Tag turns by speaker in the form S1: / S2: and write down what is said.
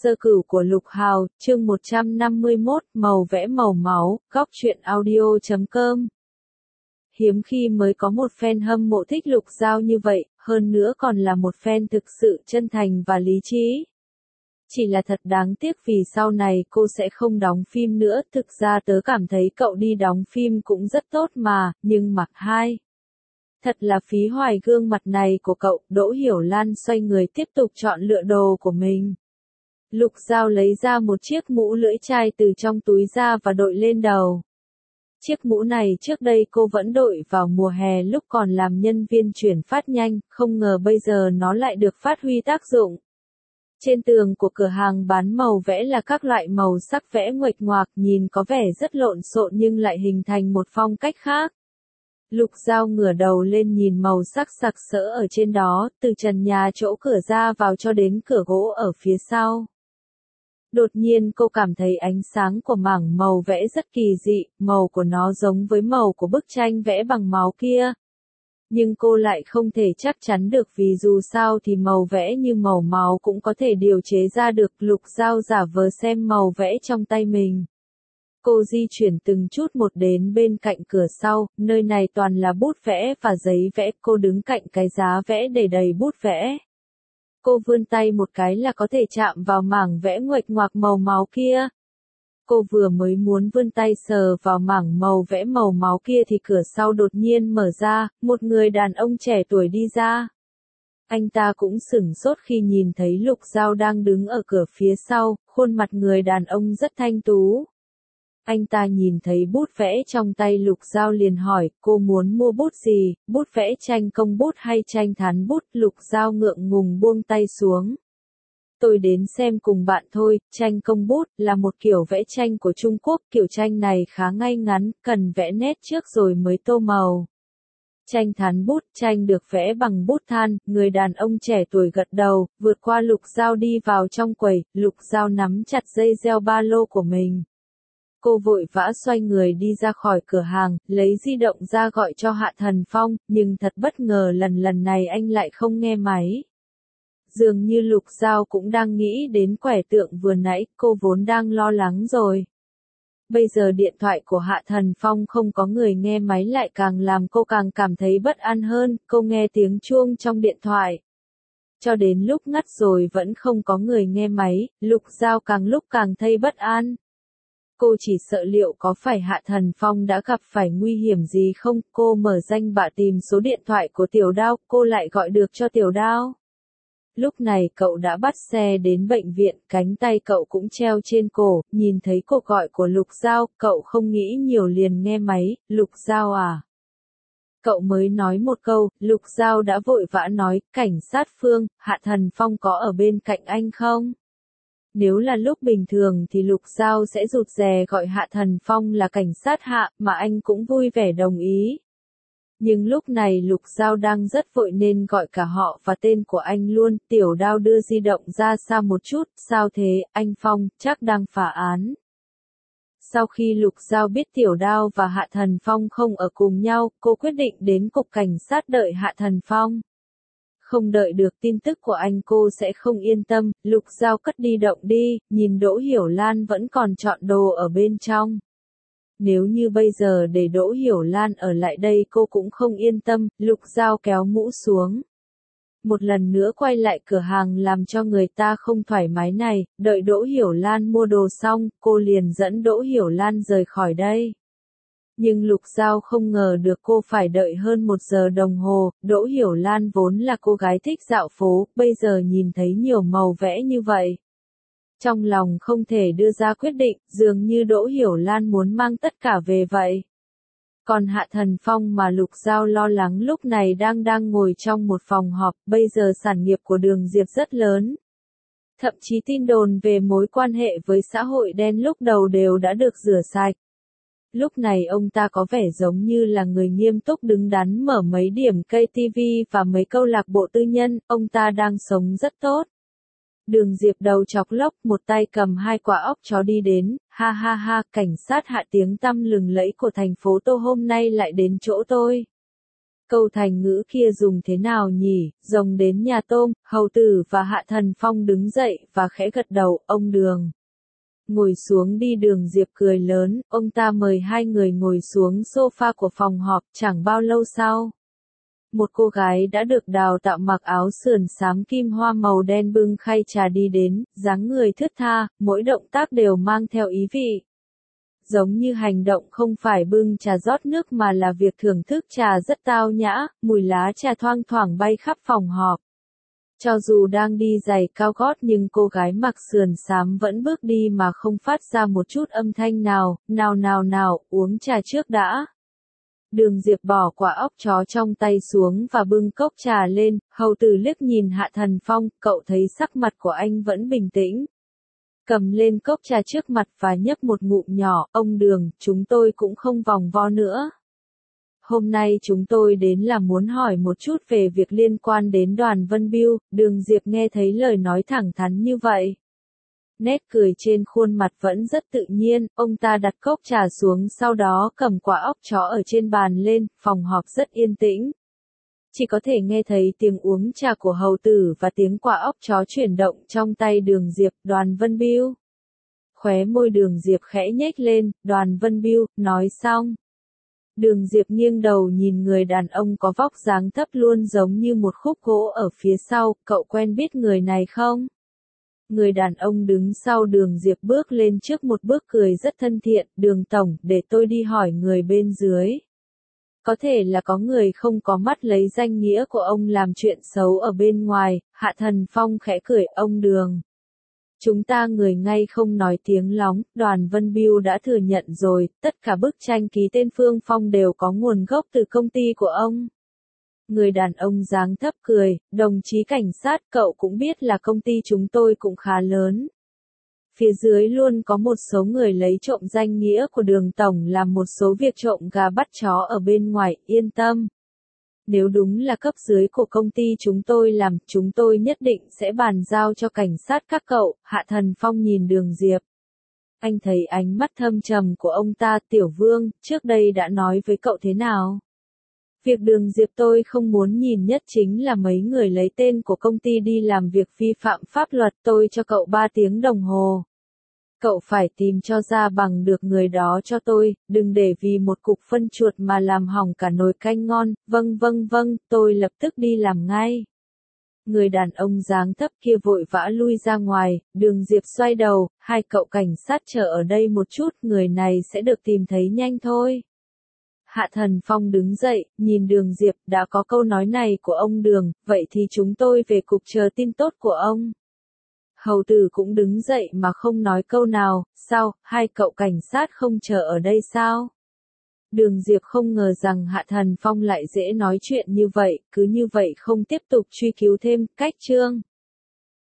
S1: Sơ cửu của Lục Hào, chương 151, màu vẽ màu máu, góc truyện audio.com. Hiếm khi mới có một fan hâm mộ thích Lục Giao như vậy, hơn nữa còn là một fan thực sự chân thành và lý trí. Chỉ là thật đáng tiếc vì sau này cô sẽ không đóng phim nữa, thực ra tớ cảm thấy cậu đi đóng phim cũng rất tốt mà, nhưng mặc hai. Thật là phí hoài gương mặt này của cậu. Đỗ Hiểu Lan xoay người tiếp tục chọn lựa đồ của mình. Lục Giao lấy ra một chiếc mũ lưỡi chai từ trong túi ra và đội lên đầu. Chiếc mũ này trước đây cô vẫn đội vào mùa hè lúc còn làm nhân viên chuyển phát nhanh, không ngờ bây giờ nó lại được phát huy tác dụng. Trên tường của cửa hàng bán màu vẽ là các loại màu sắc vẽ nguệch ngoạc, nhìn có vẻ rất lộn xộn nhưng lại hình thành một phong cách khác. Lục Giao ngửa đầu lên nhìn màu sắc sặc sỡ ở trên đó, từ trần nhà chỗ cửa ra vào cho đến cửa gỗ ở phía sau. Đột nhiên cô cảm thấy ánh sáng của mảng màu vẽ rất kỳ dị, màu của nó giống với màu của bức tranh vẽ bằng máu kia. Nhưng cô lại không thể chắc chắn được vì dù sao thì màu vẽ như màu máu cũng có thể điều chế ra được. Lục Giao giả vờ xem màu vẽ trong tay mình. Cô di chuyển từng chút một đến bên cạnh cửa sau, nơi này toàn là bút vẽ và giấy vẽ, cô đứng cạnh cái giá vẽ để đầy bút vẽ. Cô vươn tay một cái là có thể chạm vào mảng vẽ nguệch ngoạc màu máu kia. Cô vừa mới muốn vươn tay sờ vào mảng màu vẽ màu máu kia thì cửa sau đột nhiên mở ra, một người đàn ông trẻ tuổi đi ra. Anh ta cũng sửng sốt khi nhìn thấy Lục Giao đang đứng ở cửa phía sau, khuôn mặt người đàn ông rất thanh tú. Anh ta nhìn thấy bút vẽ trong tay Lục Giao liền hỏi, cô muốn mua bút gì, bút vẽ tranh công bút hay tranh thán bút? Lục Giao ngượng ngùng buông tay xuống. Tôi đến xem cùng bạn thôi. Tranh công bút là một kiểu vẽ tranh của Trung Quốc, kiểu tranh này khá ngay ngắn, cần vẽ nét trước rồi mới tô màu. Tranh thán bút, tranh được vẽ bằng bút than. Người đàn ông trẻ tuổi gật đầu, vượt qua Lục Giao đi vào trong quầy. Lục Giao nắm chặt dây đeo ba lô của mình. Cô vội vã xoay người đi ra khỏi cửa hàng, lấy di động ra gọi cho Hạ Thần Phong, nhưng thật bất ngờ lần này anh lại không nghe máy. Dường như Lục Giao cũng đang nghĩ đến quẻ tượng vừa nãy, cô vốn đang lo lắng rồi. Bây giờ điện thoại của Hạ Thần Phong không có người nghe máy lại càng làm cô càng cảm thấy bất an hơn. Cô nghe tiếng chuông trong điện thoại. Cho đến lúc ngắt rồi vẫn không có người nghe máy, Lục Giao càng lúc càng thấy bất an. Cô chỉ sợ liệu có phải Hạ Thần Phong đã gặp phải nguy hiểm gì không. Cô mở danh bạ tìm số điện thoại của Tiểu Đao, cô lại gọi được cho Tiểu Đao. Lúc này cậu đã bắt xe đến bệnh viện, cánh tay cậu cũng treo trên cổ, nhìn thấy cuộc gọi của Lục Giao, cậu không nghĩ nhiều liền nghe máy. Lục Giao à? Cậu mới nói một câu, Lục Giao đã vội vã nói, cảnh sát Phương, Hạ Thần Phong có ở bên cạnh anh không? Nếu là lúc bình thường thì Lục Giao sẽ rụt rè gọi Hạ Thần Phong là cảnh sát Hạ, mà anh cũng vui vẻ đồng ý. Nhưng lúc này Lục Giao đang rất vội nên gọi cả họ và tên của anh luôn. Tiểu Đao đưa di động ra xa một chút, sao thế, anh Phong, chắc đang phá án. Sau khi Lục Giao biết Tiểu Đao và Hạ Thần Phong không ở cùng nhau, cô quyết định đến cục cảnh sát đợi Hạ Thần Phong. Không đợi được tin tức của anh cô sẽ không yên tâm. Lục Giao cất di động đi, nhìn Đỗ Hiểu Lan vẫn còn chọn đồ ở bên trong. Nếu như bây giờ để Đỗ Hiểu Lan ở lại đây cô cũng không yên tâm. Lục Giao kéo mũ xuống. Một lần nữa quay lại cửa hàng làm cho người ta không thoải mái này. Đợi Đỗ Hiểu Lan mua đồ xong, cô liền dẫn Đỗ Hiểu Lan rời khỏi đây. Nhưng Lục Giao không ngờ được cô phải đợi hơn 1 giờ đồng hồ. Đỗ Hiểu Lan vốn là cô gái thích dạo phố, bây giờ nhìn thấy nhiều màu vẽ như vậy. Trong lòng không thể đưa ra quyết định, dường như Đỗ Hiểu Lan muốn mang tất cả về vậy. Còn Hạ Thần Phong mà Lục Giao lo lắng lúc này đang ngồi trong một phòng họp, bây giờ sản nghiệp của Đường Diệp rất lớn. Thậm chí tin đồn về mối quan hệ với xã hội đen lúc đầu đều đã được rửa sạch. Lúc này ông ta có vẻ giống như là người nghiêm túc đứng đắn mở mấy điểm cây TV và mấy câu lạc bộ tư nhân, ông ta đang sống rất tốt. Đường Diệp đầu chọc lốc, một tay cầm 2 quả óc chó đi đến, ha ha ha, cảnh sát Hạ tiếng tăm lừng lẫy của thành phố Tô hôm nay lại đến chỗ tôi. Câu thành ngữ kia dùng thế nào nhỉ, rồng đến nhà tôm, hầu tử và Hạ Thần Phong đứng dậy và khẽ gật đầu, ông Đường. Ngồi xuống đi. Đường Diệp cười lớn, ông ta mời hai người ngồi xuống sofa của phòng họp. Chẳng bao lâu sau, một cô gái đã được đào tạo mặc áo sườn xám kim hoa màu đen bưng khay trà đi đến, dáng người thướt tha, mỗi động tác đều mang theo ý vị. Giống như hành động không phải bưng trà rót nước mà là việc thưởng thức trà rất tao nhã, mùi lá trà thoang thoảng bay khắp phòng họp. Cho dù đang đi giày cao gót nhưng cô gái mặc sườn xám vẫn bước đi mà không phát ra một chút âm thanh nào, nào, uống trà trước đã. Đường Diệp bỏ quả óc chó trong tay xuống và bưng cốc trà lên, hầu tử liếc nhìn Hạ Thần Phong, cậu thấy sắc mặt của anh vẫn bình tĩnh. Cầm lên cốc trà trước mặt và nhấp một ngụm nhỏ, ông Đường, chúng tôi cũng không vòng vo nữa. Hôm nay chúng tôi đến là muốn hỏi một chút về việc liên quan đến Đoàn Vân Biêu. Đường Diệp nghe thấy lời nói thẳng thắn như vậy. Nét cười trên khuôn mặt vẫn rất tự nhiên, ông ta đặt cốc trà xuống sau đó cầm quả óc chó ở trên bàn lên, phòng họp rất yên tĩnh. Chỉ có thể nghe thấy tiếng uống trà của hầu tử và tiếng quả óc chó chuyển động trong tay Đường Diệp. Đoàn Vân Biêu. Khóe môi Đường Diệp khẽ nhếch lên, Đoàn Vân Biêu, nói xong. Đường Diệp nghiêng đầu nhìn người đàn ông có vóc dáng thấp luôn giống như một khúc gỗ ở phía sau, cậu quen biết người này không? Người đàn ông đứng sau Đường Diệp bước lên trước một bước cười rất thân thiện, Đường Tổng, để tôi đi hỏi người bên dưới. Có thể là có người không có mắt lấy danh nghĩa của ông làm chuyện xấu ở bên ngoài. Hạ Thần Phong khẽ cười, ông Đường. Chúng ta người ngay không nói tiếng lóng, Đoàn Vân Biêu đã thừa nhận rồi, tất cả bức tranh ký tên Phương Phong đều có nguồn gốc từ công ty của ông. Người đàn ông dáng thấp cười, đồng chí cảnh sát, cậu cũng biết là công ty chúng tôi cũng khá lớn. Phía dưới luôn có một số người lấy trộm danh nghĩa của Đường Tổng làm một số việc trộm gà bắt chó ở bên ngoài, yên tâm. Nếu đúng là cấp dưới của công ty chúng tôi làm, chúng tôi nhất định sẽ bàn giao cho cảnh sát các cậu. Hạ Thần Phong nhìn Đường Diệp. Anh thấy ánh mắt thâm trầm của ông ta. Tiểu Vương, trước đây đã nói với cậu thế nào? Việc Đường Diệp tôi không muốn nhìn nhất chính là mấy người lấy tên của công ty đi làm việc vi phạm pháp luật. Tôi cho cậu 3 tiếng đồng hồ. Cậu phải tìm cho ra bằng được người đó cho tôi, đừng để vì một cục phân chuột mà làm hỏng cả nồi canh ngon. Vâng, tôi lập tức đi làm ngay. Người đàn ông dáng thấp kia vội vã lui ra ngoài. Đường Diệp xoay đầu, hai cậu cảnh sát chờ ở đây một chút, người này sẽ được tìm thấy nhanh thôi. Hạ Thần Phong đứng dậy, nhìn Đường Diệp, đã có câu nói này của ông Đường, vậy thì chúng tôi về cục chờ tin tốt của ông. Hầu tử cũng đứng dậy mà không nói câu nào. Sao, hai cậu cảnh sát không chờ ở đây sao? Đường Diệp không ngờ rằng Hạ Thần Phong lại dễ nói chuyện như vậy, cứ như vậy không tiếp tục truy cứu thêm. Cách chương